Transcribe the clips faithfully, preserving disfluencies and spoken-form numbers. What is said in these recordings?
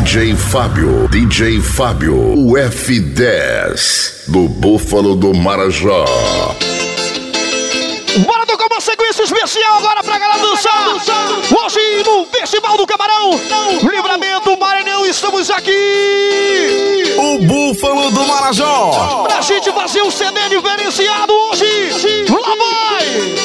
J Fábio, D J Fábio, o F dez do Búfalo do Marajó. Bora tocar uma sequência especial agora pra galera dançar. Hoje no Festival do Camarão, Livramento Maranhão, estamos aqui. O Búfalo do Marajó. Pra gente fazer um C D diferenciado hoje. Lá vai!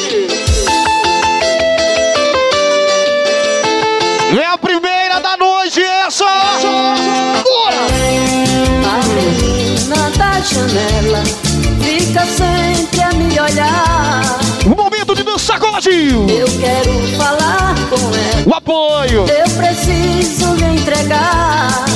É a primeira da noite essa. Bora! A menina da janela fica sempre a me olhar. O momento de dançar coladinho. Eu quero falar com ela. O apoio. Eu preciso lhe entregar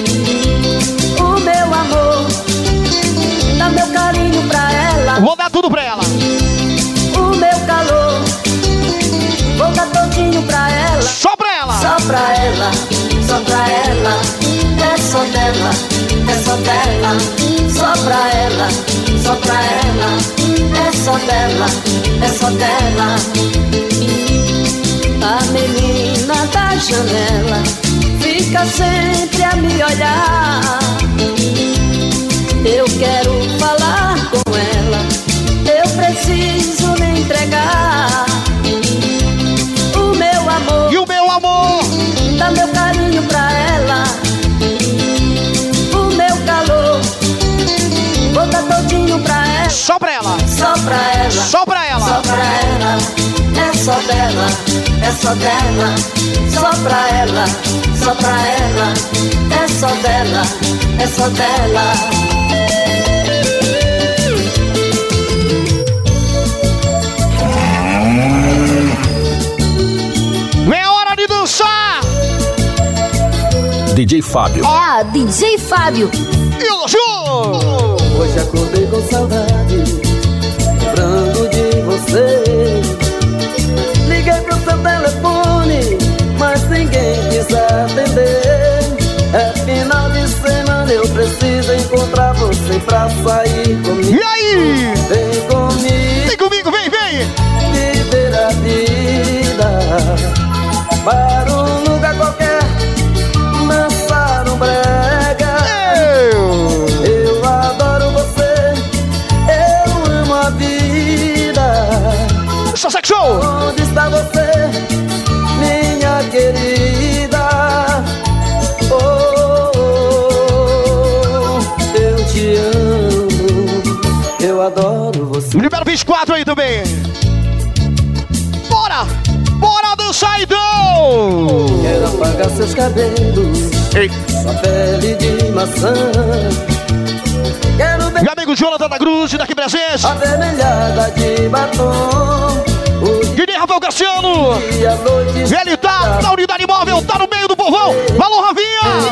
o meu amor, dar meu carinho pra ela. Vou dar tudo pra ela. O meu calor, vou dar todinho pra ela. Só pra ela. Só pra ela, só pra ela. É só dela, é só dela. Só pra ela, só pra ela. É só dela, é só dela. A menina da janela fica sempre a me olhar. Eu quero falar com ela, eu preciso me entregar o meu amor. E o meu amor? Dá meu carinho pra ela, o meu calor, vou dar todinho pra ela. Só pra ela. Só pra ela. Só pra ela. Só pra ela. É só dela, é só dela. Só pra ela, só pra ela. É só dela, é só dela. É hora de dançar. D J Fábio. É a D J Fábio. E o Ju. Hoje acordei com saudade, lembrando de você. Liguei pro seu telefone, mas ninguém quis atender. É final de semana, eu preciso encontrar você pra sair comigo. E aí? Vem comigo, Vem comigo, vem, vem. viver a vida. Para um lugar qualquer, dançar um brega. Eu. Eu adoro você, eu amo a vida. Só sex show. Onde está você, minha querida? Oh, oh, oh, eu te amo, eu adoro você. Libera vinte e quatro aí também. Bora! Bora dançar então! Quero apagar seus cabelos, Ei. sua pele de maçã. Quero ver Meu amigo Jonathan da Cruz, daqui presente. avermelhada de batom. O Guilherme Rafael Cassiano. dia, a noite, Ele tá na unidade móvel, tá no meio do povão. Alô, Ravinha!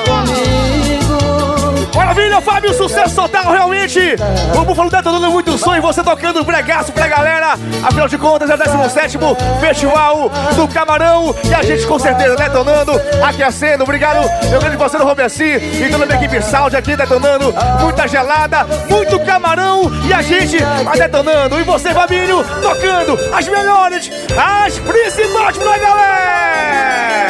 comigo. Maravilha, Fábio, sucesso total, realmente. O Búfalo detonando muito som e você tocando bregaço pra galera. Afinal de contas, é o décimo sétimo Festival do Camarão. E a gente com certeza detonando, aquecendo. Obrigado, meu grande parceiro Roberci e toda a minha equipe Sound aqui detonando. Muita gelada, muito camarão e a gente vai detonando. E você, Fabinho, tocando as melhores, as principais pra galera.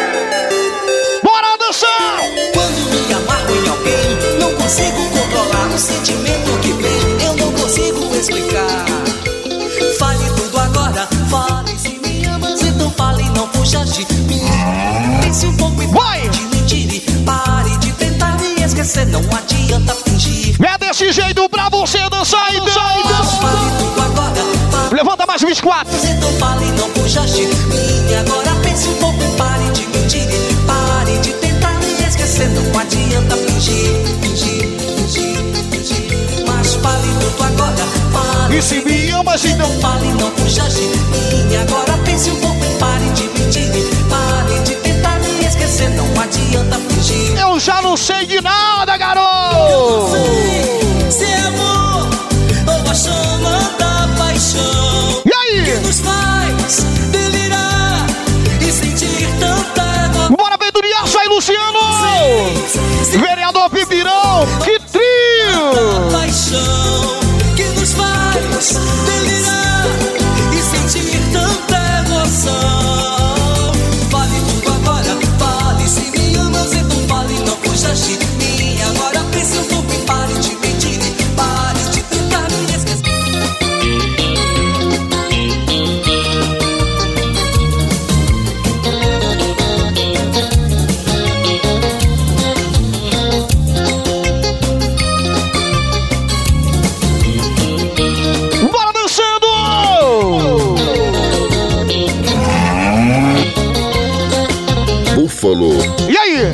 Bora dançar! Quando me amarro em alguém, não consigo controlar o sentimento que vem, eu não consigo explicar. Fale tudo agora, fale se me amas, então fale, não fuja de mim. Pense um pouco e pare de mentir, pare de tentar me esquecer, não adianta fingir. É desse jeito pra você dançar então! Fale tudo agora, fale, Levanta mais vinte e quatro! então fale, não fuja de mim. Agora pense um pouco e pare de mentir, pare de tentar me esquecer, não adianta fingir, fingir, fingir, fingir. Mas fale tudo agora, fale. E se me amas então... Não fale, não fuja de mim. Agora pense um pouco e pare de mentir, pare de tentar me esquecer, não adianta fingir. Eu já não sei de nada, garoto! Eu não sei se é amor ou a chama da paixão E aí? que nos faz delirar e sentir tanta dor. Bora, Venturiaço aí, Luciano! Vereador Pipirão, que trio! Paixão que nos faz delirar e sentir tanta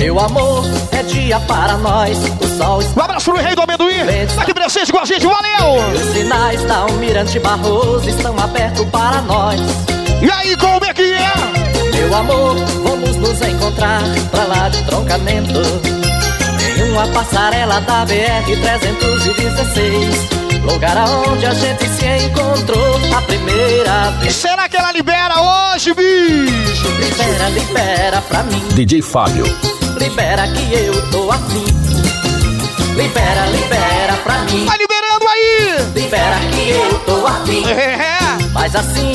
Meu amor, é dia para nós. O sol está... Um abraço pro rei do amendoim. Tá aqui presente com a gente, valeu! Os sinais da Almirante Barroso estão abertos para nós. E aí, como é que é? Meu amor, vamos nos encontrar pra lá de Troncamento, em uma passarela da B R trezentos e dezesseis. Lugar aonde a gente se encontrou a primeira vez. Será que ela libera hoje, bicho? Libera, libera pra mim. D J Fábio. Libera que eu tô afim. Libera, libera pra mim. Vai liberando aí! Libera que eu tô afim. É. Mas assim,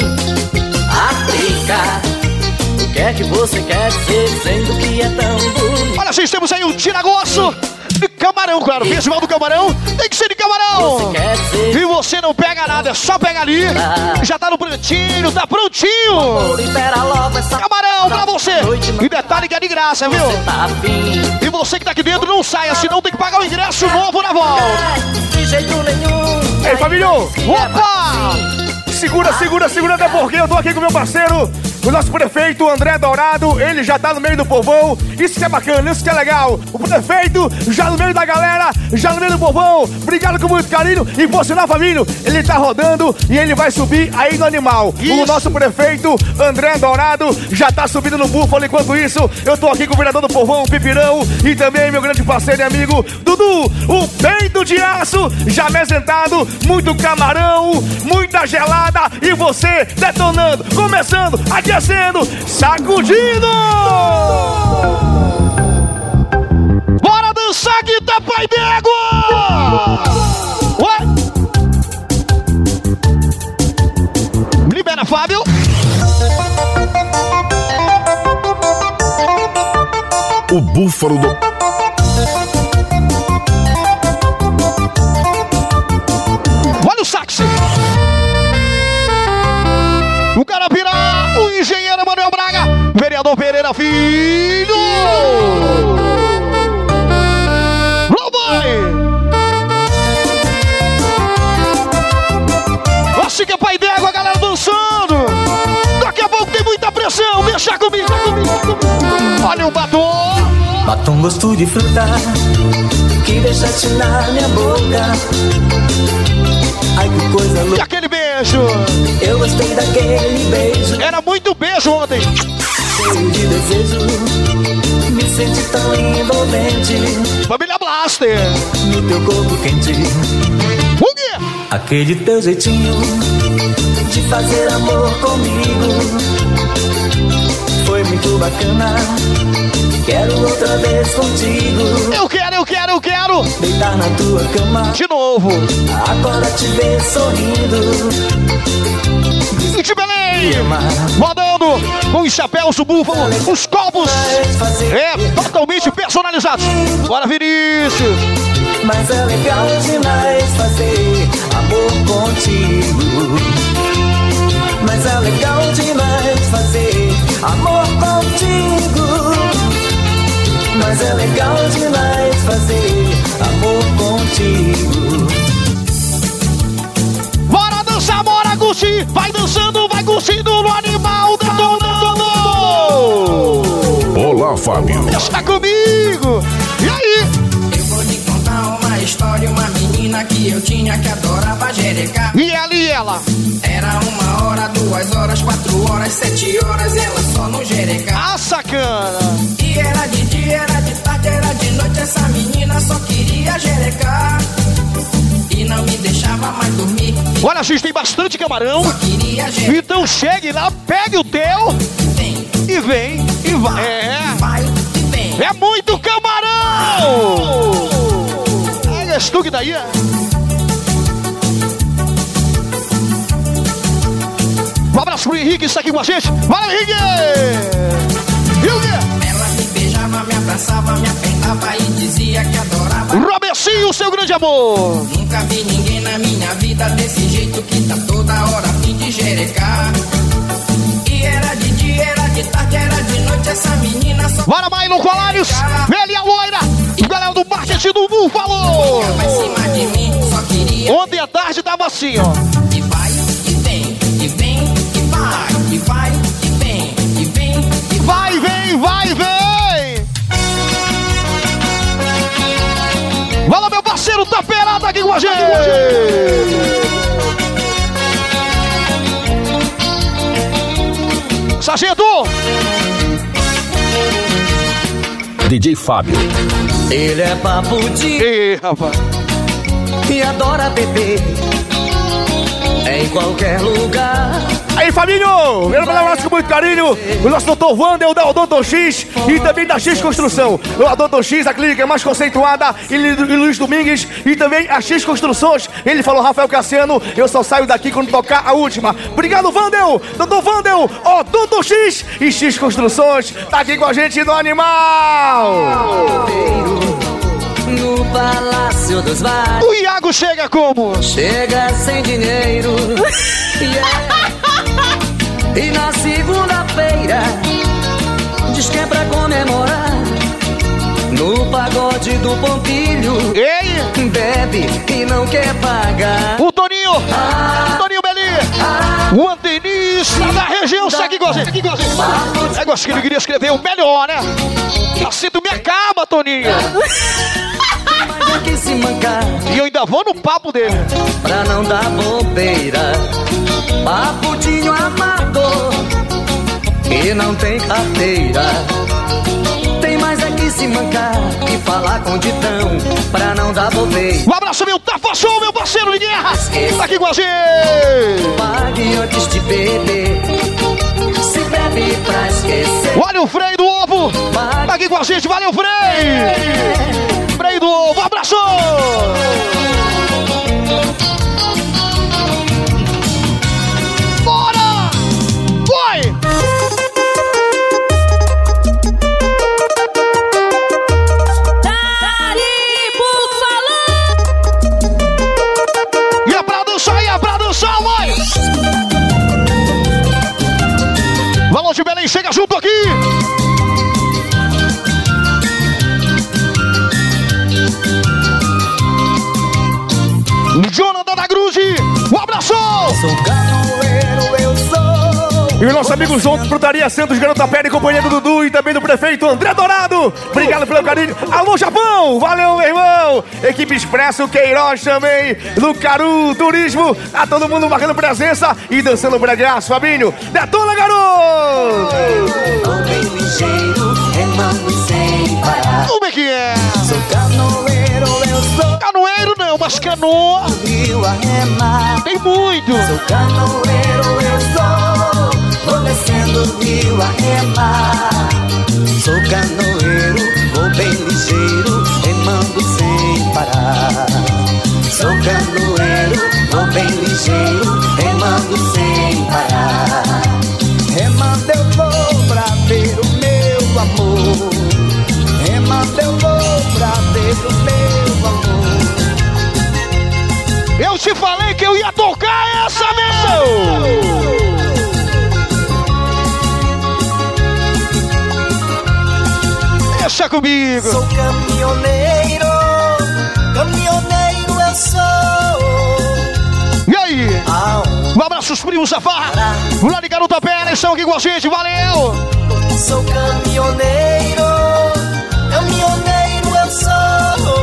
África, o que é que você quer dizer dizendo que é tão bonito? Olha, gente, temos aí um tira-gosto de camarão, claro. Festival do camarão tem que ser de camarão. Você quer dizer... E você não pega nada, é só pega ali. Já tá no prontinho, tá prontinho. Libera logo essa... Camarão pra você. E detalhe que é de graça, viu? Você tá afim. E você que tá aqui dentro não saia, senão tem que pagar o ingresso novo na volta. De jeito nenhum. Ei, família! Opa! Segura, segura, segura, até porque eu tô aqui com o meu parceiro, o nosso prefeito André Dourado. Ele já tá no meio do povão. Isso que é bacana, isso que é legal. O prefeito já no meio da galera, já no meio do povão. Obrigado com muito carinho. E você lá, família, ele tá rodando e ele vai subir aí no animal. Isso. O nosso prefeito André Dourado já tá subindo no búfalo. Enquanto isso, eu tô aqui com o vereador do povão, o Pipirão, e também meu grande parceiro e amigo Dudu, o peito de aço, já apresentado. Muito camarão, muita gelada. E você detonando, começando, aquecendo, sacudindo! Bora dançar aqui, tá, pai d'égua! Ué? Libera, Fábio! O búfalo do... Olha o sax! O Carapirá, o engenheiro Manuel Braga, vereador Pereira Filho. Lombai! Assim que é pai d'égua, a galera dançando. Daqui a pouco tem muita pressão, deixa comigo, deixa comigo. Olha o batom. Batom gosto de fruta que deixaste na minha boca. Ai, que coisa louca. E aquele beijo? Eu gostei daquele beijo. Era muito beijo ontem. Cheio de desejo, me senti tão envolvente. Família Blaster. No teu corpo quente. O quê? Aquele teu jeitinho de fazer amor comigo foi muito bacana. Quero outra vez contigo. Eu quero, eu quero, eu quero. Deitar na tua cama de novo. Agora te ver sorrindo. E de Belém, rodando com os chapéus do búfalo, os copos. É, totalmente personalizados. Bora, Vinícius. Mas é legal demais fazer amor contigo. Mas é legal demais fazer amor contigo. Mas é legal demais fazer amor contigo. Bora dançar, bora curtir. Vai dançando, vai curtindo no animal detonando. Olá, Fábio. Está comigo. E aí? Eu vou te contar uma história. Uma menina que eu tinha que adorava jerecar. E ela e ela? Era uma hora, duas horas, quatro horas, sete horas. Ela só no jerecar. Ah, sacana. E era de dia, era de tarde, era de noite. Essa menina só queria jerecar e não me deixava mais dormir. Olha, a gente tem bastante camarão. Só queria jerecar. Então chegue lá, pegue o teu. Vem. E vem, e vai. É. Vai e vem. É muito camarão. Olha, estou que daí. Um abraço pro Henrique, está aqui com a gente. Valeu, Henrique! E o quê? Ela me beijava, me abraçava, me apertava e dizia que adorava. Robecinho, seu grande amor. Nunca vi ninguém na minha vida desse jeito que tá toda hora a fim de jerecar. E era de dia, era de tarde, era de noite. Essa menina só... Bora, Mailon Colares, ele e a loira. Galera do marketing do Bull falou. Vai cima de mim, só queria... Ontem à tarde tava assim, ó. E vai, e vem, e vem, e vai, e vai, e vem, e vem, e vai, vem, vai, vem. a gente. Sargento. D J Fábio. Ele é papo de... Ei, rapaz. E adora beber em qualquer lugar. Aí, Fabinho, eu quero mandar um abraço com muito carinho. O nosso doutor Wander, da Odonto X e também da X Construção. O Odonto X, a clínica mais conceituada, e Luiz Domingues, e também a X Construções. Ele falou, Rafael Cassiano, eu só saio daqui quando tocar a última. Obrigado, Wander, doutor Wander, Odonto X e X Construções. Tá aqui com a gente no Animal. No Palácio dos Vales. O Iago chega como? Chega sem dinheiro. Yeah. E na segunda-feira diz que é pra comemorar. No pagode do Pompilho. Ei! Bebe e não quer pagar. O Toninho! Ah, Toninho Beli! ah, O antenista da região segue igual a gente. Negócio que ele queria escrever o melhor, né? Cacito, me acaba, Toninho! Mas é que se mancar. E eu ainda vou no papo dele. Pra não dar bobeira. Paputinho amador e não tem carteira. Tem mais é que se mancar e falar com ditão pra não dar bobeira. Um abraço, meu Tafação, meu parceiro de guerra. Tá aqui com a gente. Pague antes de beber. Se bebe pra esquecer. Olha o Frei do Ovo. Tá aqui com a gente, valeu, Frei. Frei do Ovo, abraço. Bora! Foi! E é pra dançar, e é pra dançar, mãe! Valor de Belém, chega junto aqui! Jonathan da Cruz, um abraço! Sou canoeiro, eu sou. E o nosso amigo João de Frutaria Santos, Garota Pé, companhia do Dudu e também do prefeito André Dourado. Obrigado pelo carinho. Alô, Japão! Valeu, meu irmão! Equipe Expresso, Queiroz também, do Caru Turismo. Tá todo mundo marcando presença e dançando bregaço, Fabinho. Detona, garoto! Vou bem ligeiro, remando sem parar. Como é que é? Sou canoeiro, eu sou. Canoeiro não, mas canoa Rio a remar. tem muito. Sou canoeiro, eu sou. Vou descendo o rio a remar. Sou canoeiro, vou bem ligeiro, remando sem parar. Sou canoeiro, vou bem ligeiro, remando sem parar. Remando eu vou pra ver o meu amor. Remando eu vou pra ver o meu amor. Eu te falei que eu ia tocar essa, meu! Deixa comigo! Sou caminhoneiro, caminhoneiro eu sou. E aí? Um abraço aos primos da Farra! Lá de Garota Pé, eles estão aqui com a gente, valeu! Sou caminhoneiro, caminhoneiro eu sou.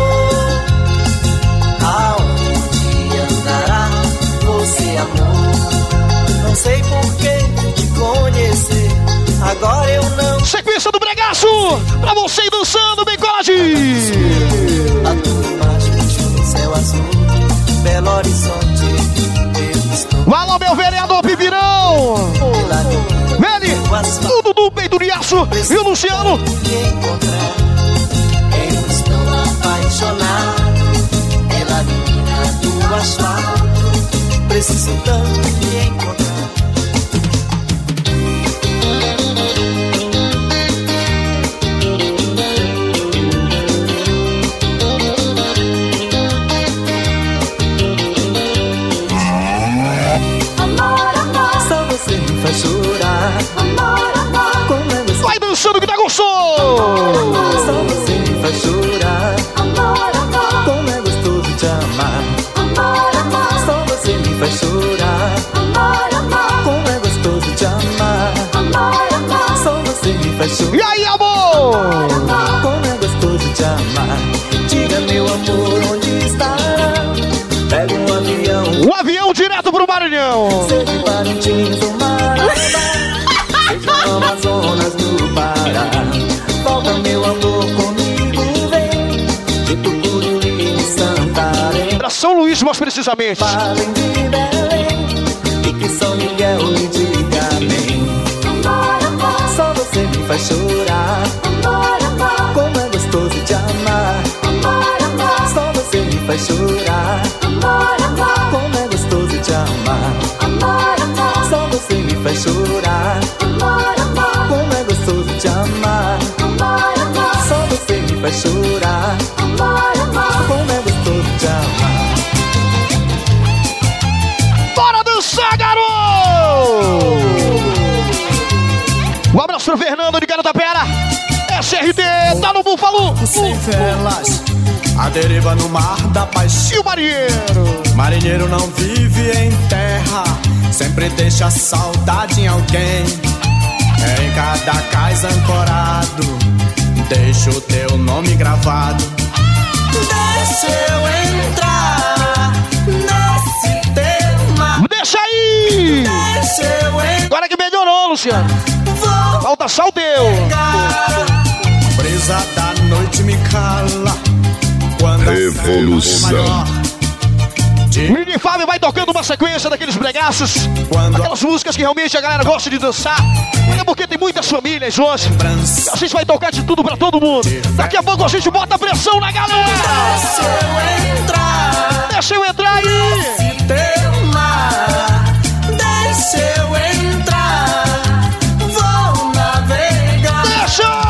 Aonde andará você, amor? Não sei por que te conhecer, agora eu não. Sequência do bregaço! Pra você ir dançando, bem coladinho! A tua imagem no céu azul, Belo Horizonte, eu estou. Alô, meu vereador Pipirão! Ele, o Dudu Peito de Aço e o Luciano! Me encontrar, eu estou apaixonado pela menina do asfalto. Preciso tanto me encontrar. Só você me faz chorar. Como é você? Vai dançando que tá gostoso! Só você me faz chorar. Como é gostoso te amar. Só você me faz chorar. Como é gostoso te amar. Só você me faz chorar. E aí, amor? Como é gostoso te amar. Diga, meu amor, onde está? Maranhão. Seja em Parintins ou Marabá, seja no Amazonas do Pará. Volta meu amor comigo, vem, de Tucuruí e Santarém. Pra São Luís, mais precisamente. Falem de Belém, e que São Miguel me diga amém. Amor, amor, Só você me faz chorar, amor, amor, como é gostoso te amar. amor, amor, Só você me faz chorar, amor, amor, como é gostoso te amar. amor, amor, Só você me faz chorar, amor, amor, como é gostoso te amar. amor, amor, Só você me faz chorar, amor, amor. como é gostoso te amar. Bora dançar, garoto! Um abraço pro Fernando de Garotapera. S R T, tá no Búfalo. Sem velas, a deriva no mar da paixão. E o marinheiro? Marinheiro não vive em terra, sempre deixa saudade em alguém. É em cada cais ancorado, deixa o teu nome gravado. Deixa eu entrar nesse tema. Deixa aí! Deixa eu entrar. Agora que melhorou, Luciano. Vou Falta só o teu. brisa da noite me cala quando Revolução. a maior de Mini Fábio vai tocando uma sequência daqueles bregaços. quando Aquelas músicas que realmente a galera gosta de dançar. É porque tem muitas famílias hoje. A gente vai tocar de tudo pra todo mundo. Daqui a pouco a gente bota pressão na galera. Deixa eu entrar Deixa eu entrar aí. nesse tema. Deixa eu entrar, vou navegar. Deixa!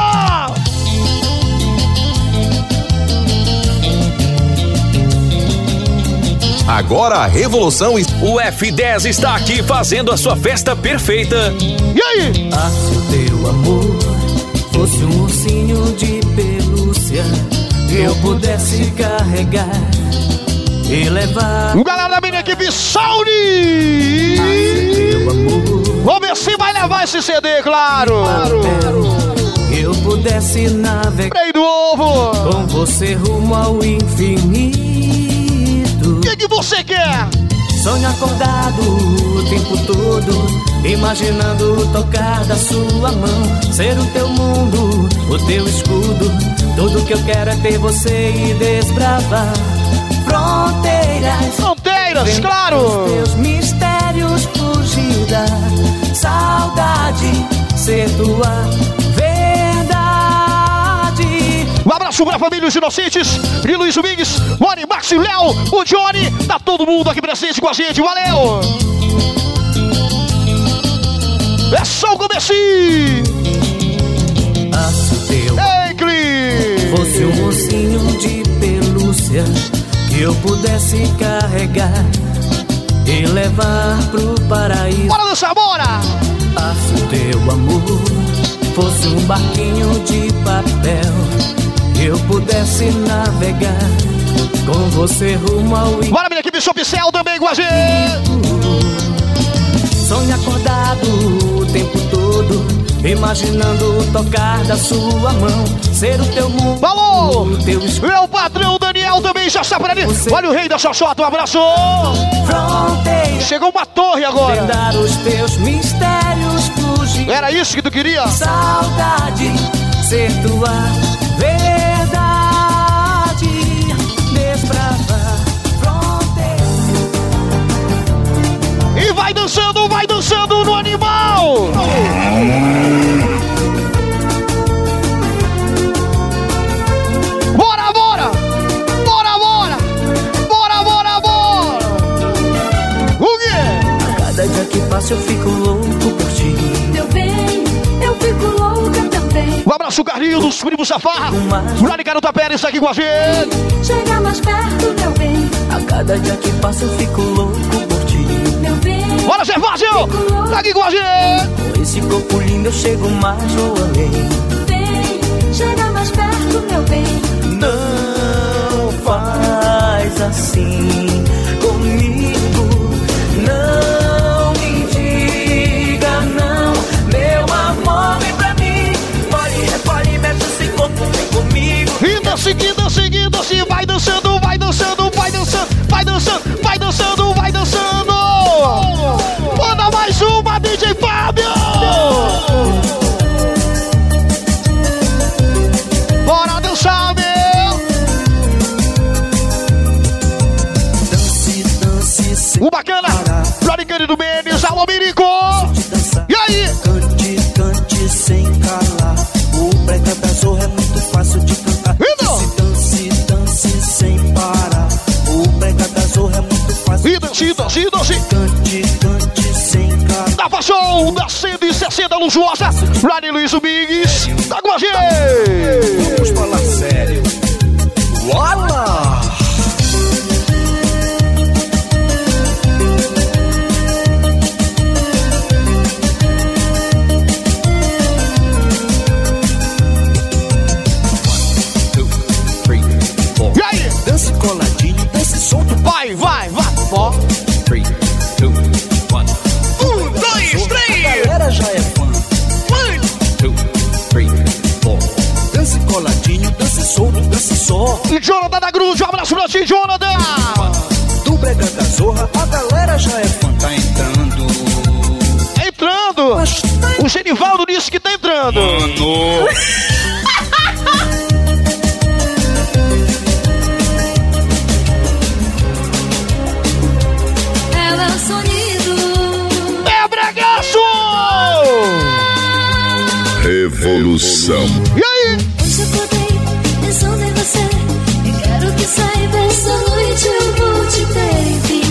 Agora a revolução. O F dez está aqui fazendo a sua festa perfeita. E aí? Ah, se o teu amor fosse um ursinho de pelúcia, eu pudesse carregar e levar. O galera da minha equipe Sauri! Teu amor, Vamos ver se vai levar esse C D, claro! eu pudesse navegar Freio do ovo! com você rumo ao infinito. O que, que você quer? Sonho acordado o tempo todo, imaginando tocar da sua mão, ser o teu mundo, o teu escudo. Tudo que eu quero é ter você e desbravar fronteiras, Fronteiras, os claro! teus mistérios, fugir da saudade, ser tua verdade. Um abraço pra família Os Inocentes, e Luiz Domingues, Rony, Max e Léo, o Johnny, tá todo mundo aqui presente com a gente, valeu! É só o comecinho! Ah, se o teu Ei, Cli! fosse um ursinho de pelúcia que eu pudesse carregar e levar pro paraíso. Bora dançar, bora! Ah, se o teu amor fosse um barquinho de papel, eu pudesse navegar com você rumo ao Bora, minha equipe Shopcel também com a gente! sonho acordado o tempo todo, imaginando tocar da sua mão, ser o teu mundo, Falou! o teu escudo. Meu patrão Daniel também já está por ali. Olha o rei da Xoxota, um abraço! Fronteira, Chegou uma torre agora! vendar os teus mistérios, fugir Era isso que tu queria? saudade, ser tua verdade, desbravar fronteiras. E vai dançando, vai dançando no animal! Bora, bora! Bora, bora! Bora, bora, bora! O quê? Cada dia que passa eu fico louco por ti. Meu bem, eu fico louca também. Um abraço, Carlinhos, dos primos Safar. Rony Garota Pérez aqui com a gente. Chega mais perto, meu bem. A cada dia que passa eu fico louco por ti. Meu bem, Bora, Gervásio! Tá aqui com a gente! Com esse corpo lindo eu chego mais ou além. vem, chega mais perto, meu bem. Não faz assim comigo. Não me diga não, meu amor, vem pra mim. Pode, repare, mexe esse corpo, vem comigo. E dança, que dança, que dança, vai dançando, vai dançando, vai dançando, vai dançando, vai dançando, vai dançando! Fábio! Bora dançar, meu! Dance, dance sem O bacana, Floricane do Mendes, alô, Mirico! dançar. E aí? Cante, cante sem calar. O brega da zorra é muito fácil de cantar. E não? Dance, dance, dance sem parar. O brega da zorra é muito fácil E de dance, dançar. dance, dance! Cante, cante sem calar. Tava show da cento e sessenta luxuosa, Rani Luiz Biggs, tá com a gente! Vamos falar sério. Uala! E aí? Dance coladinho, dance solto. Vai, vai, vai! Ó. Um, dois, A três! galera já é fã. Dance coladinho, dance solto, dance só. E Jonathan da Grude, um abraço pra ti, Jonathan! Do brega da zorra, a galera já é fã. Tá entrando. Entrando! O Genivaldo disse que tá entrando! Ela é o sonido. É bregaço! Revolução. E aí? Hoje acordei pensando em você. E quero que saiba, essa noite eu vou te ter.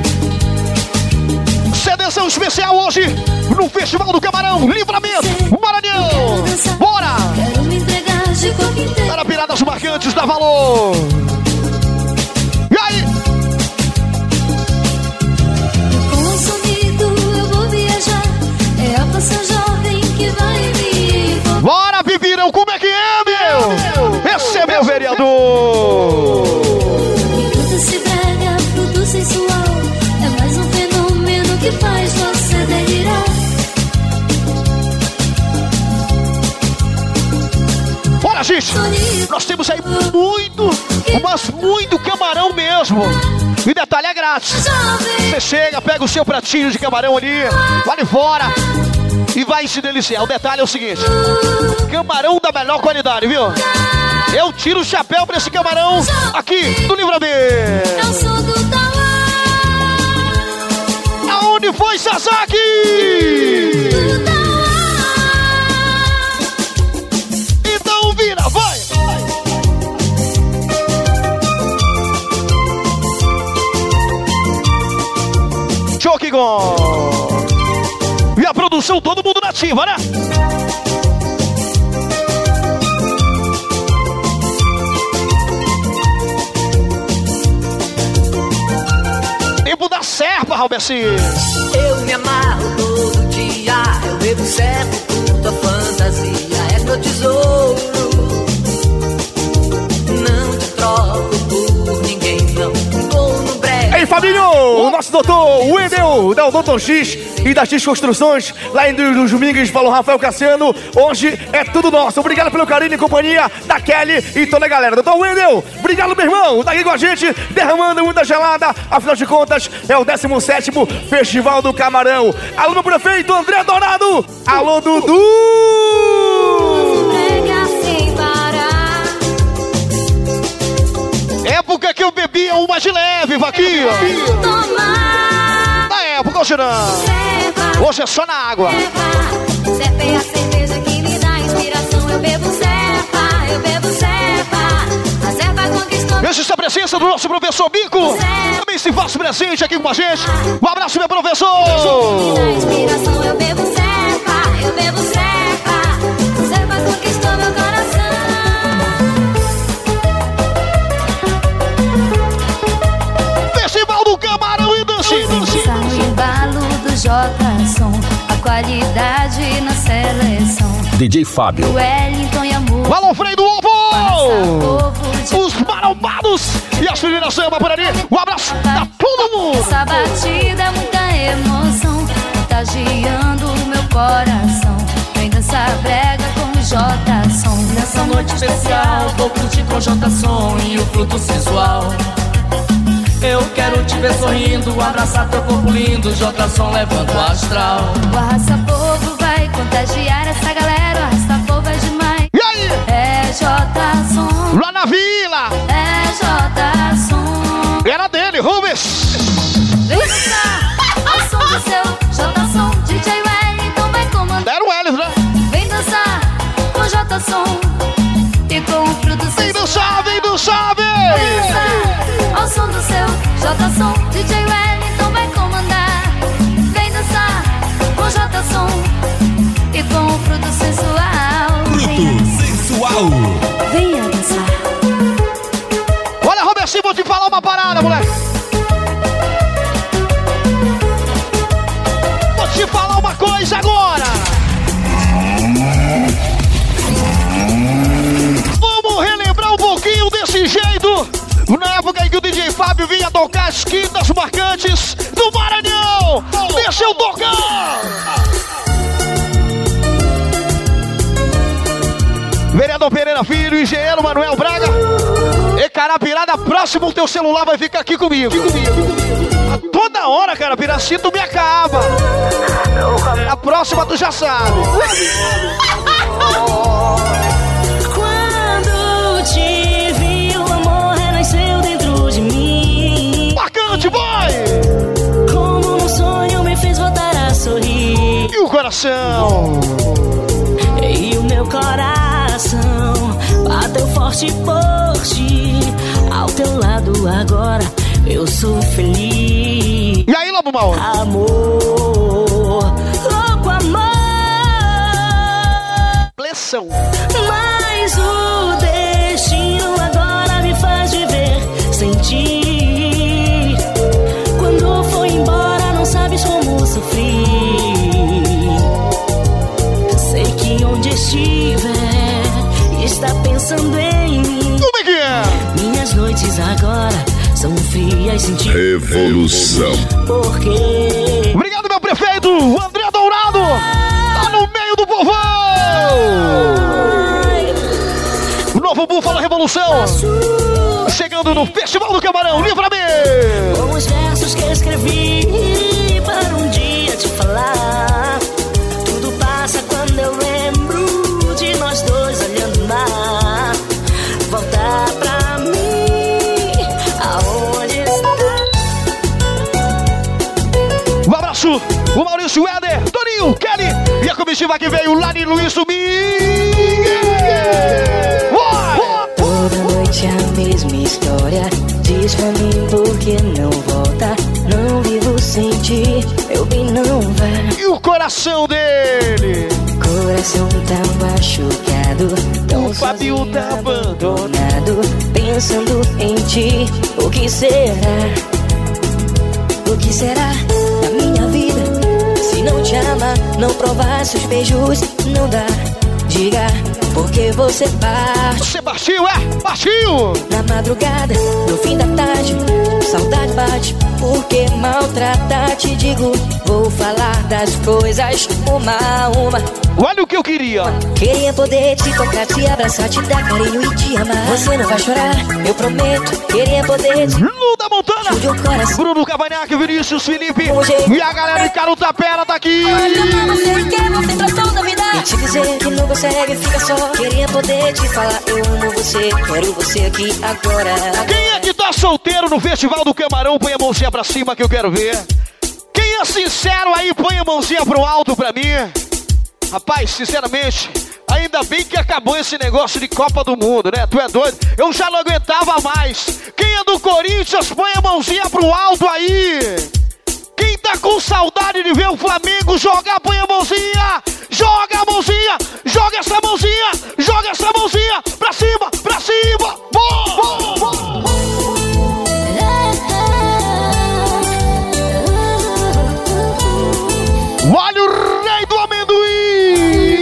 Seleção especial hoje no Festival do Camarão, Livramento, Maranhão! Bora! Quero me entregar de corpo inteiro. Para piradas marcantes da Valor! E aí? Com o sonido eu vou viajar. É a passagem jovem que vai me envolver. Bora, Pipirão, como é que é, meu? Esse é meu vereador! Fruto se brega, fruto sensual. É mais um fenômeno que faz você delirar. Bora, gente! Nós temos aí muito, mas muito camarão mesmo. E detalhe, é grátis. Você chega, pega o seu pratinho de camarão ali, vai fora e vai se deliciar. O detalhe é o seguinte: camarão da melhor qualidade, viu? Eu tiro o chapéu pra esse camarão aqui do Livramento. É o som do talão. Aonde foi, Sasaki? Do talão. Então vira, vai! Chokigon! E a produção, todo mundo nativa, né? Tempo da serpa, Robertinho! Eu me amarro todo dia, eu bebo certo, curto a fantasia, é meu tesouro. Não te troco por ninguém, não. Vou no breve. Ei, Fabinho, o nosso doutor Wendel, da Doutor X e da X Construções, lá em dos Domingos, falou Rafael Cassiano. Hoje é tudo nosso. Obrigado pelo carinho e companhia da Kelly e toda a galera. Doutor Wendel, obrigado, meu irmão. Tá aqui com a gente, derramando muita gelada. Afinal de contas, é o décimo sétimo Festival do Camarão. Alô, meu prefeito André Dourado. Alô, Dudu. Brega sem parar. Época que eu bebia uma de leve, Vaquinha. Tomar. Na época, hoje não. Serva. Hoje é só na água. Serva. Serva é a cerveja que me dá inspiração. Eu bebo serva, eu bebo serva. A serva conquistou. Veja essa presença do nosso professor Bico. Também se faz presente aqui com a gente. Um abraço, meu professor. Me dá inspiração. Eu bebo serva, eu bebo serva. A serva conquistou meu coração. Festival do Camarão e Dancinho. O embalo do J-Som, a qualidade na seleção. D J Fábio. O Wellington e a música. Valeu, Frei do Ovo. Povo de Os marombados e as filhas samba por ali. Um abraço pra todo mundo. essa batida é muita emoção, contagiando o meu coração. Vem dançar brega com o J-Som. Nessa noite especial, vou curtir com J-Som e o fruto sensual. Eu quero te ver sorrindo, abraçar teu corpo lindo, J-Som levando o astral. O arrasa-fogo contagiar essa galera, essa povo é demais. E aí? É J-Som. Lá na vila. É J-Som. Era dele, Rubens. Vem dançar ao som do seu J-Som. D J Wellington vai comandar. Era o Ellis, né? Vem dançar com J-Som e com o fruto sensual. Vem dançar, vem dançar, vem! Vem dançar ao som do seu J-Som. D J Wellington vai comandar. Vem dançar com J-Som e com o fruto sensual. Fruto sensual. Venha dançar. Olha, Robertinho, vou te falar uma parada, moleque. Vou te falar uma coisa agora. Vamos relembrar um pouquinho desse jeito. Na época em que o D J Fábio vinha tocar as quintas marcantes do Maranhão. Deixa eu tocar. Vereador Pereira Filho, engenheiro Manuel Braga. E Carapirada, próximo o teu celular vai ficar aqui comigo. Aqui comigo. Toda hora, Carapirada, assim tu me acaba. A próxima tu já sabe. Quando te vi, o amor renasceu dentro de mim. Marcante, vai! Como um sonho me fez voltar a sorrir. E o coração? E o meu coração bateu forte por ti. Ao teu lado agora eu sou feliz. E aí, Lobo Mal? Amor, louco amor. Pressão. Mas o destino agora me faz viver sem ti. Quando foi embora não sabes como sofri. Sei que onde estiver está pensando em mim. Como é que é? Minhas noites agora são frias sem ti. Revolução. Porque obrigado, meu prefeito, André Dourado. Tá no meio do povão. O novo Búfalo Revolução. Chegando no Festival do Camarão. Livra-me. com os versos que escrevi para um dia te falar. Tudo passa quando eu lembro de nós dois olhando o mar. Voltar pra mim, aonde está? Um abraço, o Maurício Éder, Toninho, Kelly e a comitiva que veio lá de Luiz Domingues. Toda noite a mesma história. Diz pra mim por que não volta. Não vivo sem ti, meu bem, não vai. E o coração dele? Coração tá machucado, tão o Fábio tá abandonado, pensando em ti. O que será? O que será da minha vida? Se não te ama, não provar seus beijos, não dá. Diga, porque você parte. Você partiu, é? Partiu! Na madrugada, no fim da tarde, saudade bate. Porque maltratar, te digo, vou falar das coisas uma a uma. Olha o que eu queria. Queria poder te tocar, te abraçar, te dar carinho e te amar. Você não vai chorar, eu prometo. Queria poder te... Luda Montana, Bruno Cavanhaque, Vinícius Felipe e a galera de Carutapera tá aqui. Não sei o que você tratou da vida. E te dizer que não consegue, fica só. Queria poder te falar, eu amo você. Quero você aqui agora. Quem é que tá solteiro no Festival do Camarão? Põe a mãozinha pra cima que eu quero ver. Quem é sincero aí, põe a mãozinha pro alto pra mim. Rapaz, sinceramente, ainda bem que acabou esse negócio de Copa do Mundo, né? Tu é doido? Eu já não aguentava mais. Quem é do Corinthians, põe a mãozinha pro alto aí. Quem tá com saudade de ver o Flamengo jogar, põe a mãozinha. Joga a mãozinha, joga essa mãozinha, joga essa mãozinha pra cima, pra cima. Boa, boa, boa. Olha o rei do amendoim!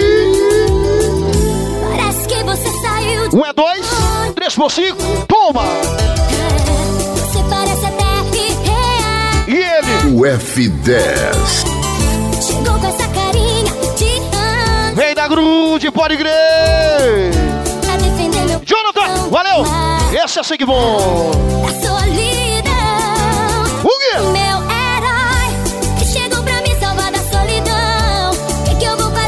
Parece que você saiu de um é dois, três por cinco, toma! Você parece até irreal. E ele? O F dez. Chegou com essa carinha de anjo. Vem da grude, pode crer! Pra defender meu Jonathan, valeu! Esse é sangue bom! da solidão. O quê? Meu herói, que chegou pra me salvar da solidão. Que que eu vou fazer?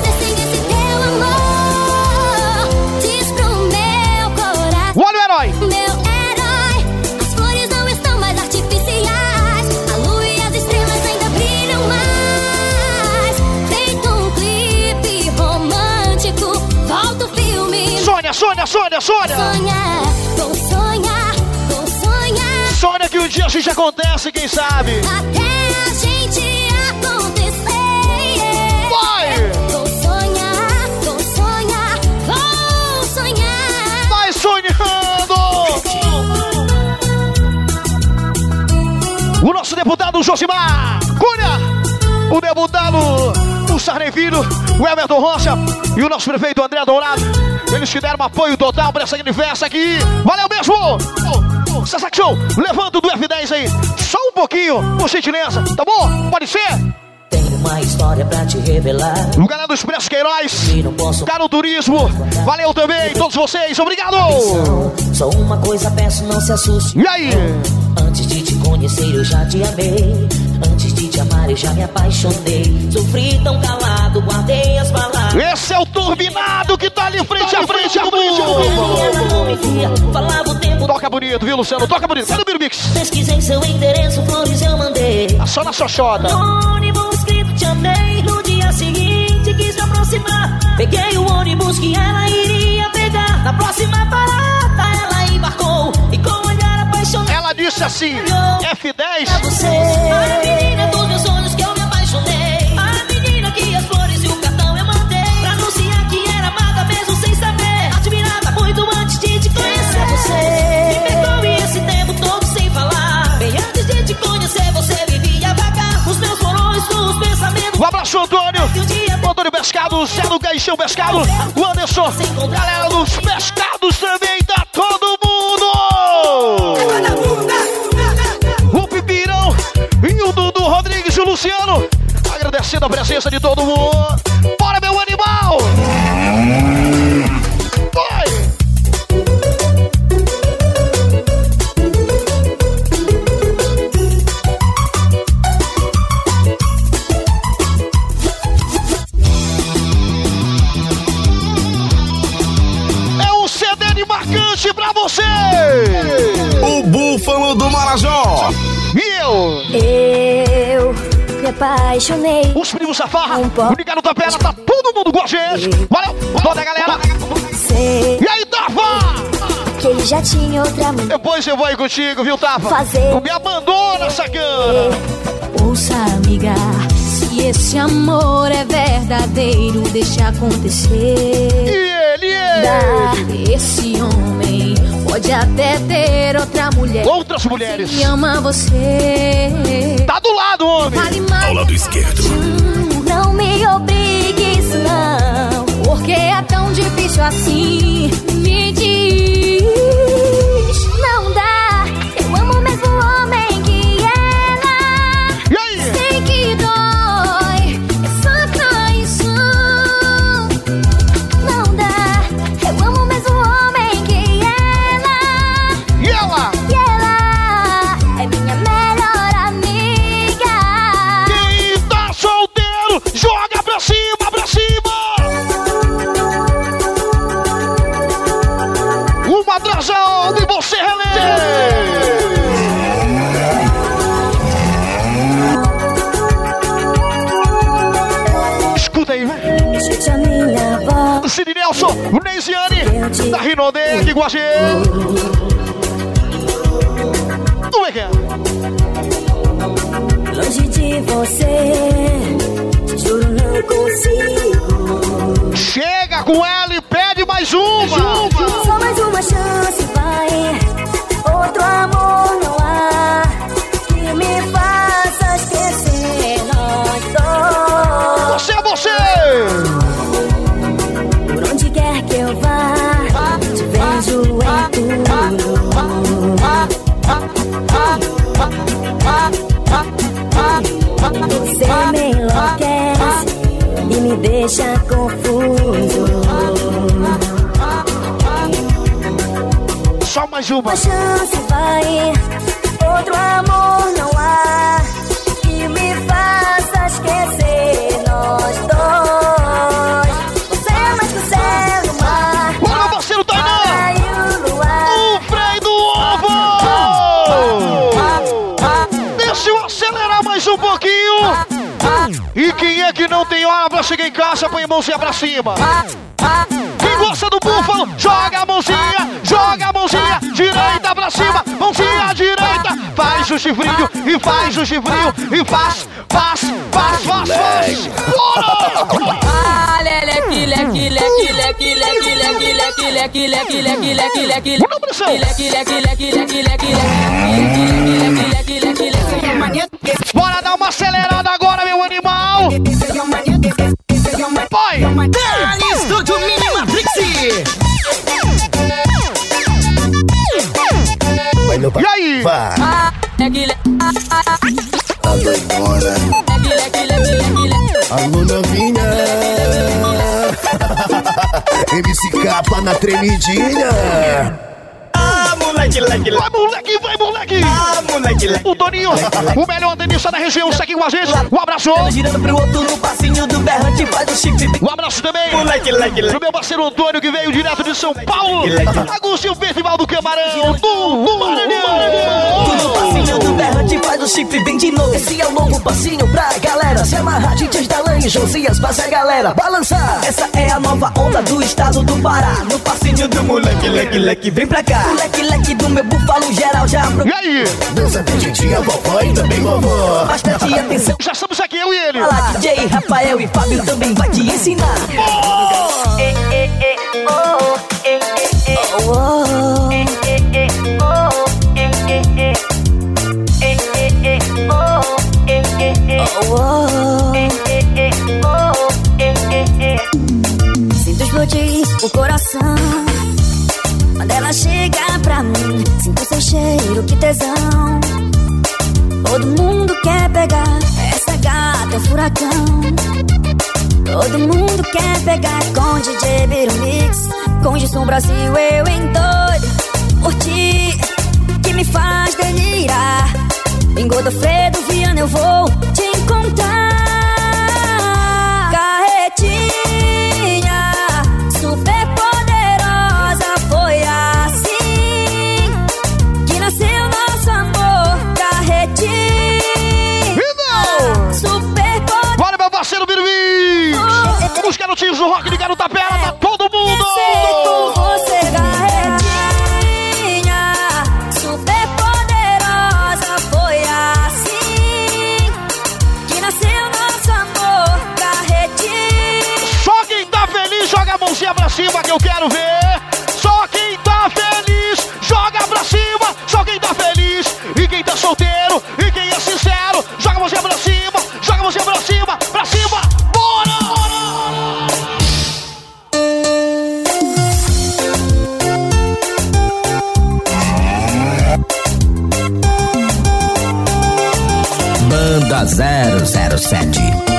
Sônia, Sônia, Sônia, Sônia. Sonhar, vou sonhar, vou sonhar. Sônia, que um dia a gente acontece, quem sabe? Até a gente acontecer. Vai! Vou sonhar, vou sonhar, vou sonhar. Vai sonhando! O nosso deputado Josimar Cunha, o deputado o Sarney Filho, o Everton Rocha e o nosso prefeito André Dourado. Eles te deram um apoio total para essa festa aqui. Valeu mesmo! Cessa Show, levanta do F dez aí. Só um pouquinho, por gentileza, tá bom? Pode ser? Tenho uma história pra te revelar. O galera do Expresso Queiroz, Caro Turismo, valeu também, todos vocês, obrigado! Só uma coisa peço, não se assuste. E aí? Antes de te conhecer eu já te amei. Antes de te amar eu já me apaixonei. Sofri tão calado, guardei as palavras. Esse é o turbinado que tá ali frente a frente, a frente, falava o tempo. Toca bonito, viu, Luciano? Toca bonito. Cadê o Birumix? Pesquisei seu endereço, flores eu mandei. Tá só na xoxota. No ônibus escrito te amei. No dia seguinte quis me aproximar. Peguei o ônibus que ela iria pegar. Na próxima parada ela embarcou. E com o olhar apaixonado ela disse assim, F dez. É você, a menina dos meus sonhos que eu me apaixonei. A menina que as flores e o cartão eu mandei. Pra anunciar que era amada mesmo sem saber. Admirada muito antes de te conhecer. É você, me perdoe esse tempo todo sem falar. Bem antes de te conhecer você vivia vagar. Os meus porões, os pensamentos. Um abraço, Antônio. O Antônio Pescado, Zé do Caixão Pescado. O Anderson, galera dos Pescados também, tá todo mundo. O Pipirão e o Dudu Rodrigues e o Luciano. Agradecendo a presença de todo mundo. Bora, meu animal. Vai. Pra você, o Búfalo do Marajó. E eu? Eu me apaixonei. Os primos da farra, o Ligado da Pena, tá todo mundo com a gente. Valeu, toda a galera. Sei. E aí, Tafa? Que ele já tinha outra mulher. Depois eu vou aí contigo, viu, Tafa? Fazer. Não me abandona, sacana. Ouça, amiga, se esse amor é verdadeiro, deixa acontecer. E ele, ele. Esse homem pode até ter outra mulher. Outras mulheres. Que ama você. Tá do lado, homem. Ao lado esquerdo. Não me obrigue isso não, porque é tão difícil assim. Me diz, não dá. Eu amo mesmo o homem que ela. E aí? Sei que dói essa traição. Não dá. Eu amo mesmo o homem que ela. E ela? E ela é minha melhor amiga. Quem tá solteiro, joga pra cima, pra cima. Uma atrasão e você relê. Escuta aí, velho. Escute a minha voz. Cid Nelson, o Neisiane, da Rinode aqui com a gente. Como é que é? Longe de você, te juro não consigo. Chega com ela e pede mais uma. Só mais uma chance, vai. Outro amor não há que me faça esquecer nós dois. Você é você. Por onde quer que eu vá, te vejo em tudo. Você me enlouquece e me deixa confuso. Só mais uma. Uma chance vai, outro amor não há que me faça esquecer nós dois. Você é mais que o céu e o mar. Bora, meu parceiro Tainá. O freio do ovo. Deixa eu acelerar mais um pouquinho. E quem é que não tem hora pra chegar em casa, põe a mãozinha pra cima. Quem Quem gosta do búfalo, joga a mãozinha, joga a mãozinha, direita pra cima, mãozinha direita, faz o chifrinho e faz o chifrinho e faz, faz, faz, faz, faz. Bora! Ah, leque, leque, leque, leque, leque, leque, leque, leque, leque, leque, leque, leque, Não pressão. leque, leque, leque, leque, leque, leque, leque, leque. Bora dar uma acelerada agora, meu animal. Vai! Dani Estúdio Mini Matrix. E aí? Vai. Ah, leque, leque, Tá doidona. leque, leque, leque, leque. Alô, novinha. M C Capa na tremidinha. Ah, moleque, leque, Vai, moleque, vai, moleque! Ah, moleque, leque. O Toninho, o melhor antenista da região, segue com a gente. Um abraço. Girando pro outro no passinho do berrante, faz o chifre. Um abraço também Moleque, leque, leque. pro meu parceiro Antônio, que veio direto de São Paulo. Agostinho Festival do Camarão, do, do Maranhão. No passinho do berrante, faz o chifre bem de novo. Esse é o novo passinho pra galera se amarrar. D Js da Lane, Josias, faz a galera balançar. Essa é a nova onda do estado do Pará. No passinho do moleque, leque, leque, vem pra cá. O leque, leque do meu búfalo geral já apro... E aí? Dança bem, titia, vovó e também vovó. Bastante atenção. Já estamos aqui, eu e ele. Fala, D J Rafael e Fábio também vai te ensinar. Oh! Eh, eh, eh, oh, eh, eh, eh, oh, eh, eh, eh, oh, eh, eh, eh, eh, eh, eh, oh, eh, eh, eh, oh, eh, eh, eh, oh, eh, eh, eh. Sinto explodir o coração quando ela chega pra mim. Sinto seu cheiro, que tesão. Todo mundo quer pegar essa gata, é um furacão. Todo mundo quer pegar com D J Birumix, com Gilson Brasil, eu em doido por ti, que me faz delirar. Em Godofredo, Viana, eu vou te encontrar. Carretinha super poderosa, foi assim que nasceu nosso amor. Carretinha super poderosa. Bora, meu parceiro Birumix! Os garotinhos do rock ligaram da perna, tá todo mundo! Com você, carretinha super poderosa, foi assim que nasceu nosso amor. Carretinha. Só quem tá feliz joga a mãozinha pra cima que eu quero ver. Só quem tá feliz joga pra cima. Só quem tá feliz e quem tá solteiro e quem é sincero joga a mãozinha pra cima. Joga a mãozinha pra cima, pra cima. Bora! Banda zero zero sete.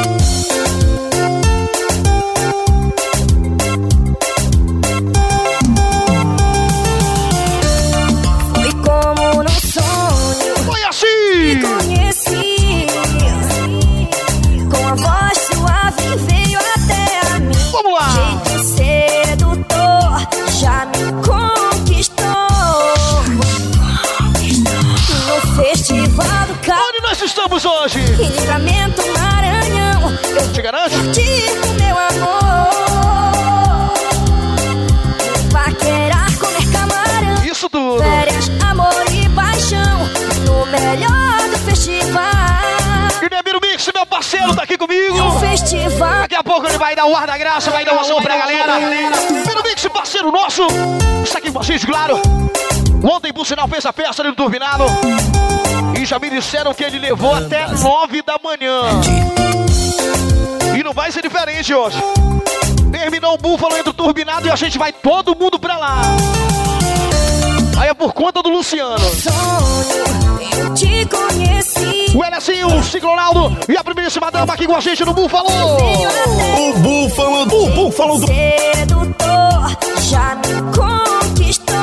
Foi como num sonho, Foi assim! conheci. Com a voz suave veio até a mim. Vamos lá! Jeito sedutor já me conquistou. No festival do carro Onde nós estamos hoje? em Livramento, Maranhão, eu Te garante? curti com meu amor. Paquerar, comer camarão, Isso tudo! férias, amor e paixão, no melhor do festival. E o Nebiro Mix, meu parceiro, tá aqui comigo! Um festival. Daqui a pouco ele vai dar o ar da graça, vai dar um alô pra galera. Nebiro Mix, parceiro nosso, está aqui com a gente, claro. Ontem, por sinal, fez a festa ali no Turbinado. E já me disseram que ele levou até nove da manhã. E não vai ser diferente hoje. Terminou o Búfalo, entra o Turbinado e a gente vai todo mundo pra lá. Aí é por conta do Luciano. Sonho, eu te conheci. O Elecinho, o Ciclonaldo e a primeiríssima dama aqui com a gente no Búfalo. O búfalo, o búfalo do... Sedutor já me conquistou.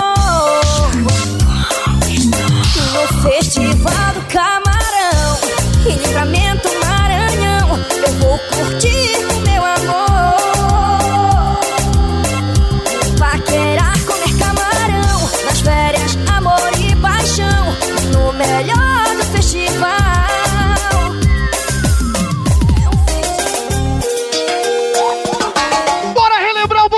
No festival do Camarão, em Livramento, Maranhão, eu vou curtir com meu amor. Paquerar, comer camarão, nas férias, amor e paixão, no melhor do festival. Bora relembrar um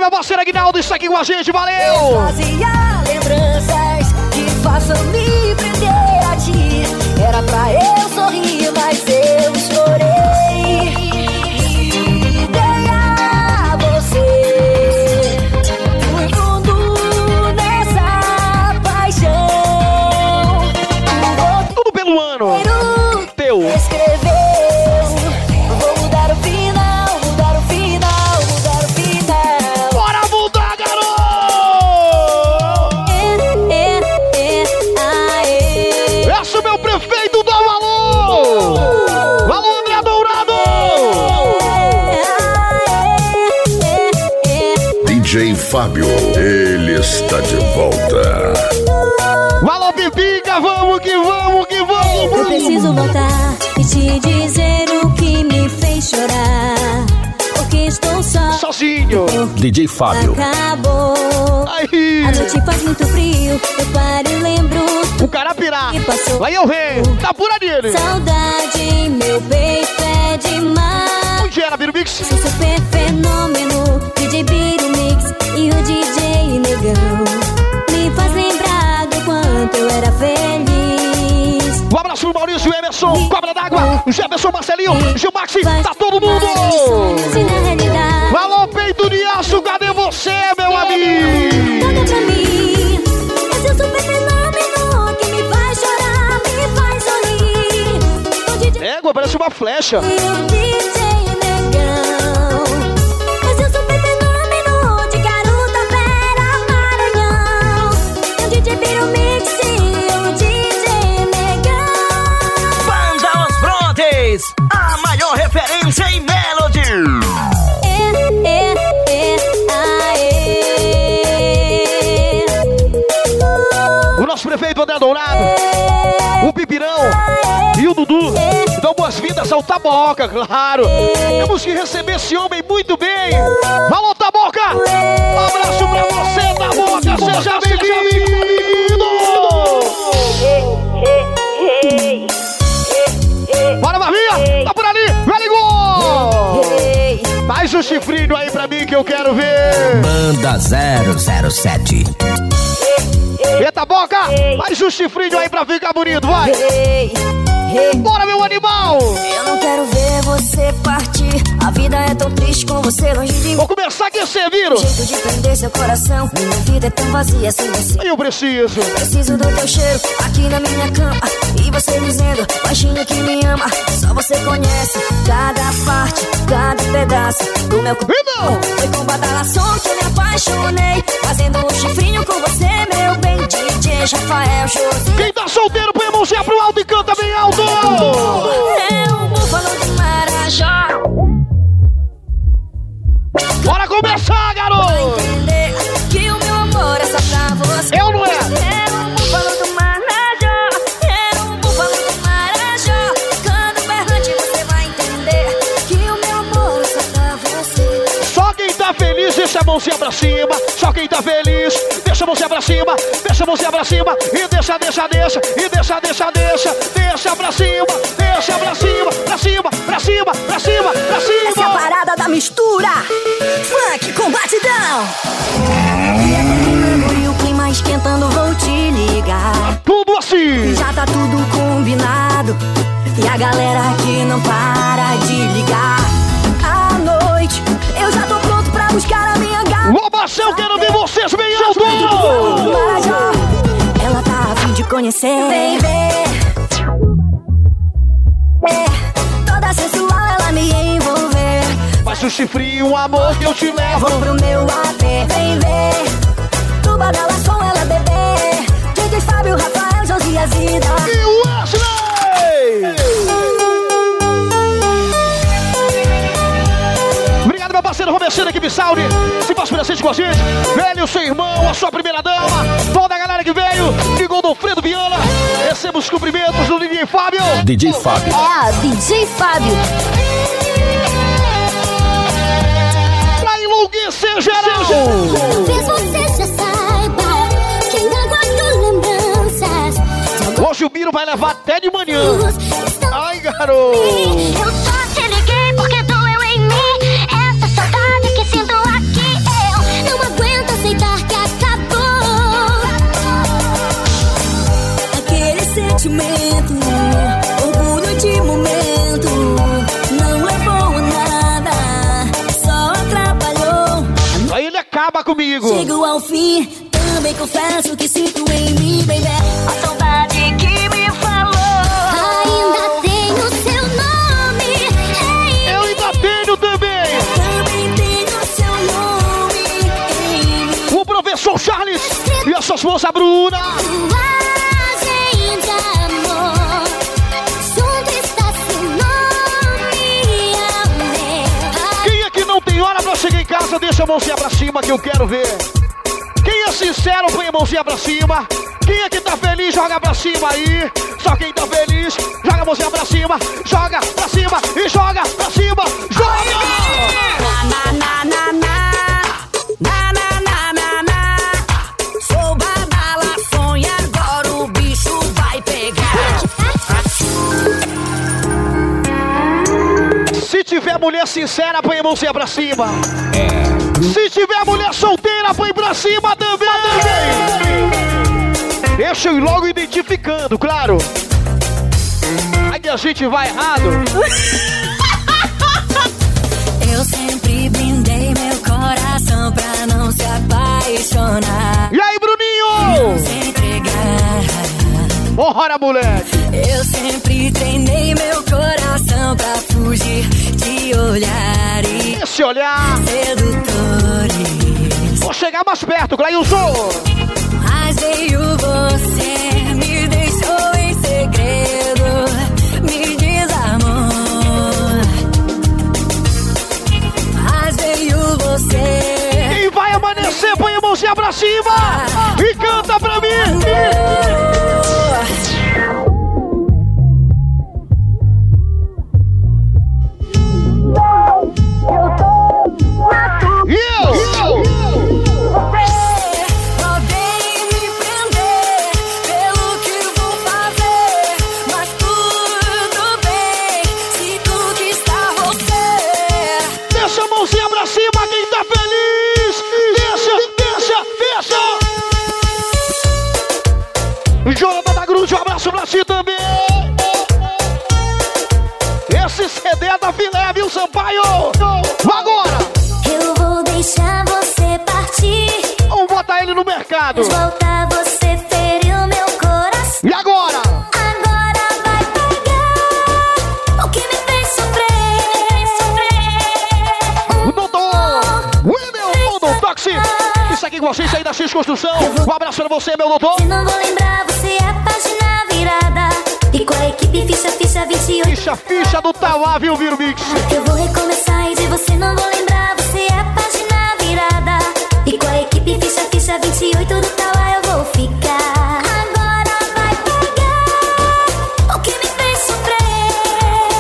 meu parceiro Aguinaldo está aqui com a gente, valeu! Fazia lembranças que façam me prender a ti. Era pra eu sorrir, mas eu chorei. Dei a você. Fui fundo nessa paixão. Tudo pelo ano teu. Escreveu. Vou mudar o final, mudar o final, mudar o final. Bora mudar, garoto! É, é, é, aê. Esse é o meu prefeito do Valor! Valor, André Dourado! D J Fábio, ele está de volta. Valor, Pipica, vamos que vamos, que vamos, vamos! Eu preciso voltar e te dizer o que me fez chorar. Porque estou só. Sozinho. D J Fábio. Acabou. Aí. A noite faz muito frio. Eu paro e lembro. O cara pirá. Que passou. Aí eu venho. Tá pura dele. Saudade, meu peito é demais. Onde era, Biro Mix? Sou super fenômeno. D J Biro Mix e o D J Negão. Me faz lembrar do quanto eu era feliz. Um abraço pro Maurício, Emerson, Cobra d'Água, Jefferson, Marcelinho, Gilmaxi, tá todo mundo! Alô, peito de aço, cadê você, meu amigo? Toca pra mim, esse é o super fenômeno que me faz chorar, me faz sorrir. O D J Égua, parece uma flecha. e o D J Negão. Esse é o super fenômeno de Garota Vera Maranhão. E o D J Biro Mix e o D J Negão. Banda Os Brontes, a maior referência em Melody. É, é, é, aê. O nosso prefeito André Dourado, o Pipirão e o Dudu. Então, boas-vindas ao Taboca, claro. Temos que receber esse homem muito bem. Alô, Taboca! Um abraço pra você, Taboca! Seja bem-vindo! Bora, Marvinha! Tá por ali! Vai, ligou! Mais um chifrinho aí pra mim que eu quero ver. Banda zero zero sete. Eita, Boca! Mais um chifrinho aí pra ficar bonito, vai! Bora, meu animal! Eu não quero ver você partir. A vida é tão triste com você longe de mim. Vou começar a aquecer, Viro! Jeito de prender seu coração. Minha vida é tão vazia sem você. Eu preciso! Preciso do teu cheiro aqui na minha cama. E você dizendo, baixinho que me ama. Só você conhece cada parte, cada pedaço do meu corpo. Foi com badalação que eu me apaixonei. Fazendo um chifrinho com você, meu bem. D J Rafael José. Quem tá solteiro, põe a mãozinha pro alto e canta bem alto! É o búfalo de Marajó. Bora começar, garoto! Vai entender que o meu amor é só pra você. Eu não é? É o búfalo do Marajó. É o búfalo do Marajó. Quando berrante você vai entender que o meu amor é só pra você. Só quem tá feliz, deixa a mãozinha pra cima. Só quem tá feliz, deixa a mãozinha pra cima. Deixa a mãozinha pra cima. E deixa, deixa, deixa. E deixa, deixa, deixa. Deixa pra cima. Deixa pra cima. Pra cima, pra cima, pra cima, pra cima. Essa é a parada da mistura. Funk com batidão. E o clima esquentando, vou te ligar. Tudo assim. Já tá tudo combinado. E a galera aqui não para de ligar. À noite, eu já tô pronto pra buscar a minha gata. Oba, eu quero ver vocês bem alto. Marajó, ela tá a fim de conhecer. Vem ver. É, toda sensual ela me envolver. Faz o chifrinho, um amor que eu te levo pro meu A P. Vem ver. Tu badala som ela bebê. D J Fábio, Rafael, Josias e da. E o Wesley! Obrigado, meu parceiro Robercino, equipe Saúde. Se faz presente com a gente. Velho, seu irmão, a sua primeira dama. Toda a galera que veio. De Godofredo Viana. Recebemos os cumprimentos do D J Fábio. D J Fábio. É, D J Fábio. Pra enlouquecer geral. Talvez você já saiba que ainda guardo lembranças. Hoje o Biro vai levar até de manhã. Ai, garoto. Eu só te liguei porque doeu em mim. Essa saudade que sinto aqui eu sentimento, orgulho de momento, não levou a nada, só atrapalhou. Aí ele acaba comigo. Chego ao fim, também confesso que sinto em mim, baby, a saudade que me falou. Ainda tenho seu nome, hey, eu ainda tenho também. Também tenho seu nome, hey, o professor Charles e a sua esposa Bruna. Linguagem de amor, junto está seu nome, amor. Quem é que não tem hora pra chegar em casa, deixa a mãozinha pra cima que eu quero ver. Quem é sincero, põe a mãozinha pra cima. Quem é que tá feliz, joga pra cima aí. Só quem tá feliz, joga a mãozinha pra cima. Joga pra cima e joga pra cima. Joga! Na, na, na, na, na, na, na, na, na. Sou badalação e agora o bicho vai pegar. Se tiver mulher sincera, põe a mãozinha pra cima. Se tiver mulher solteira, põe pra cima também. Deixa eu ir logo identificando, claro. Aí a gente vai errado. Eu sempre brindei meu coração pra não se apaixonar. E aí, Bruninho? Não se entregar. Bora, moleque. Eu sempre treinei meu coração pra fugir de olhares. Esse olhar sedutores. Vou chegar mais perto, Clailson. Mas veio você, me deixou em segredo, me desarmou. Mas veio você. Quem vai amanhecer, põe a mãozinha pra cima e canta pra mim. Jonathan da Grude, um abraço pra ti também. Esse C D é da filé, viu, Sampaio? Agora! Eu vou deixar você partir. Vamos botar ele no mercado. Mas voltar, você feriu meu coração. E agora? Agora vai pegar o que me fez sofrer, sofrer. O doutor Wendel, o doutor Toxi. Isso aqui com vocês aí da X Construção. Um abraço pra você, meu doutor. Se não vou lembrar, você é a página virada. E com a equipe ficha, ficha vinte e oito. Ficha, ficha do Tauá, viu, Viro Mix? Eu vou recomeçar e de você não vou lembrar, você é a página virada. E com a equipe ficha, ficha vinte e oito do Tauá eu vou ficar. Agora vai pegar o que me fez sofrer.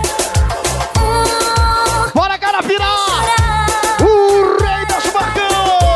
Oh, bora, Carapirá! O rei das marcas!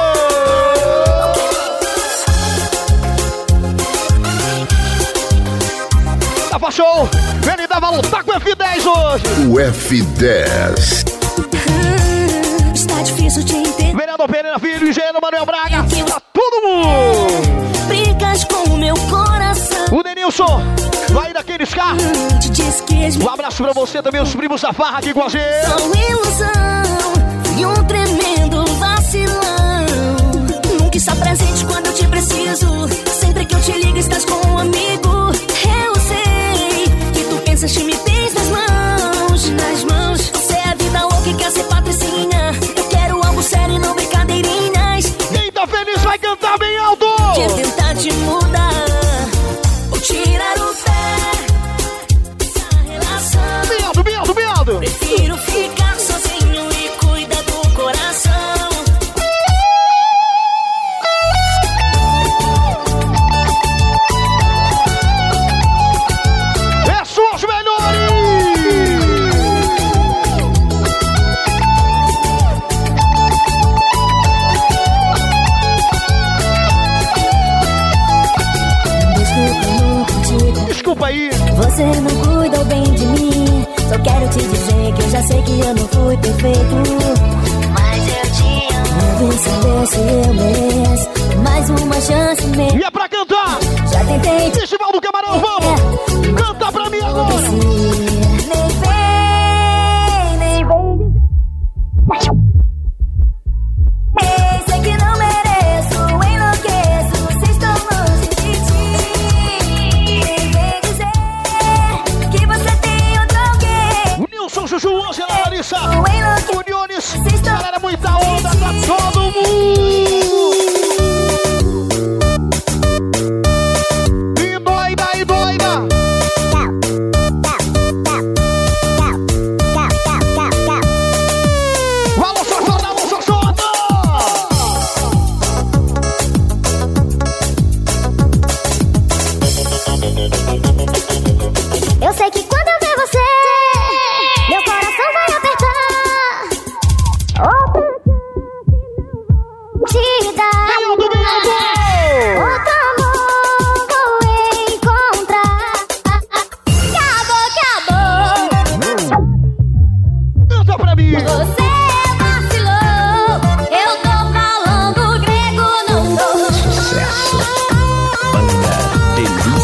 Tava show! Ele dava lutar com o F dez hoje! O F dez. hum, está difícil te entender. Vereador Pereira Filho, engenheiro Manuel Braga, pra todo mundo! Brincas com o meu coração. O Denilson, vai daqueles carros. Hum, te disse que Um abraço pra você também, os primos da farra aqui com a gente. sou ilusão, fui um tremendo vacilão. Nunca está presente quando eu te preciso. Sempre que eu te ligo estás com um amigo. Eu sei que tu pensas que me tens nas mãos, nas mãos. Você é a vida louca e quer ser patricinha. Eu quero algo sério e não brincadeirinhas. Quem tá feliz vai cantar bem alto! Quer tentar te mudar ou tirar o pé dessa relação. Miado, miado, miado! Prefiro ficar sozinho e cuidar do coração. É suas melhores! Desculpa aí! Você não cuidou bem de mim. Só quero te dizer que eu já sei que eu não fui perfeito, mas eu te amo. Eu vim saber se eu mereço mais uma chance mesmo. E é pra cantar! Já tentei. Festival do Camarão, vamos!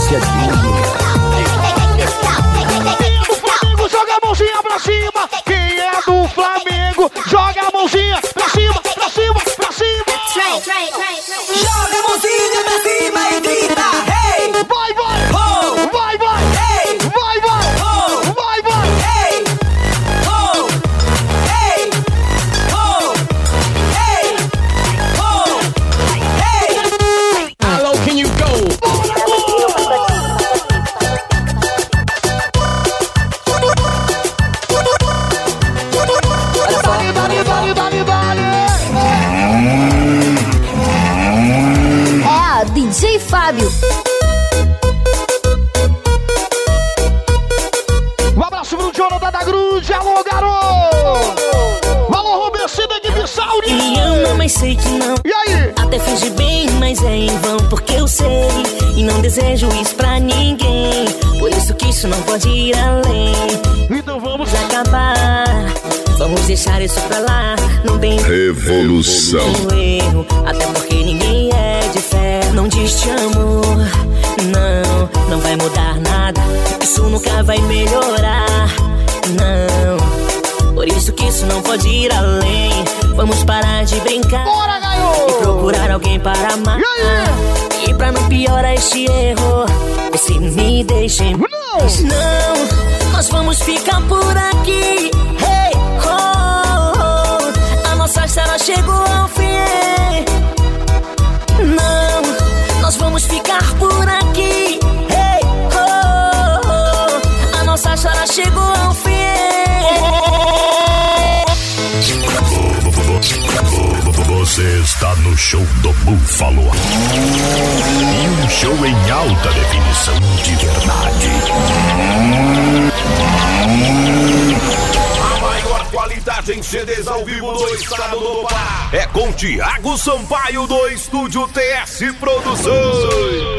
Flamengo, joga a mãozinha pra cima. Quem é do Flamengo, joga a mãozinha pra cima, pra cima, pra cima. Joga a mãozinha pra cima e grita, hey! Vai, vai! Oh! Vai, vai! Hey! Vai, vai! Oh! Vai, vai! Hey! Oh! Hey! Oh! Hey! Oh! Hey! How low can you go? Dale, dale, dale, dale, dale! É a D J Fábio. Um abraço pro Jonathan da Grude, alô, garoto! Alô, Roberto da equipe Sauri! Me ama, mas sei que não. E aí? Até finge bem, mas é em vão, porque eu sei e não desejo isso pra ninguém. Por isso que isso não pode ir além. Então vamos acabar. Vamos deixar isso pra lá. Não tem Revolução. erro, até porque ninguém é de fé. Não diz te amo, não, não vai mudar nada. Isso nunca vai melhorar, não. Por isso que isso não pode ir além. Vamos parar de brincar. Bora, garoto! E procurar alguém para amar. E aí? E pra não piorar este erro, se me deixem. Não! Não, nós vamos ficar por aqui. Hey, oh, oh, a nossa história chegou ao fim. Não, nós vamos ficar por aqui. Hey, oh, oh, a nossa história chegou ao fim. Você está no show do Búfalo. E um show em alta definição de verdade. A maior qualidade em C Ds ao vivo do estado do Pará é com Thiago Sampaio do Estúdio T S Produções.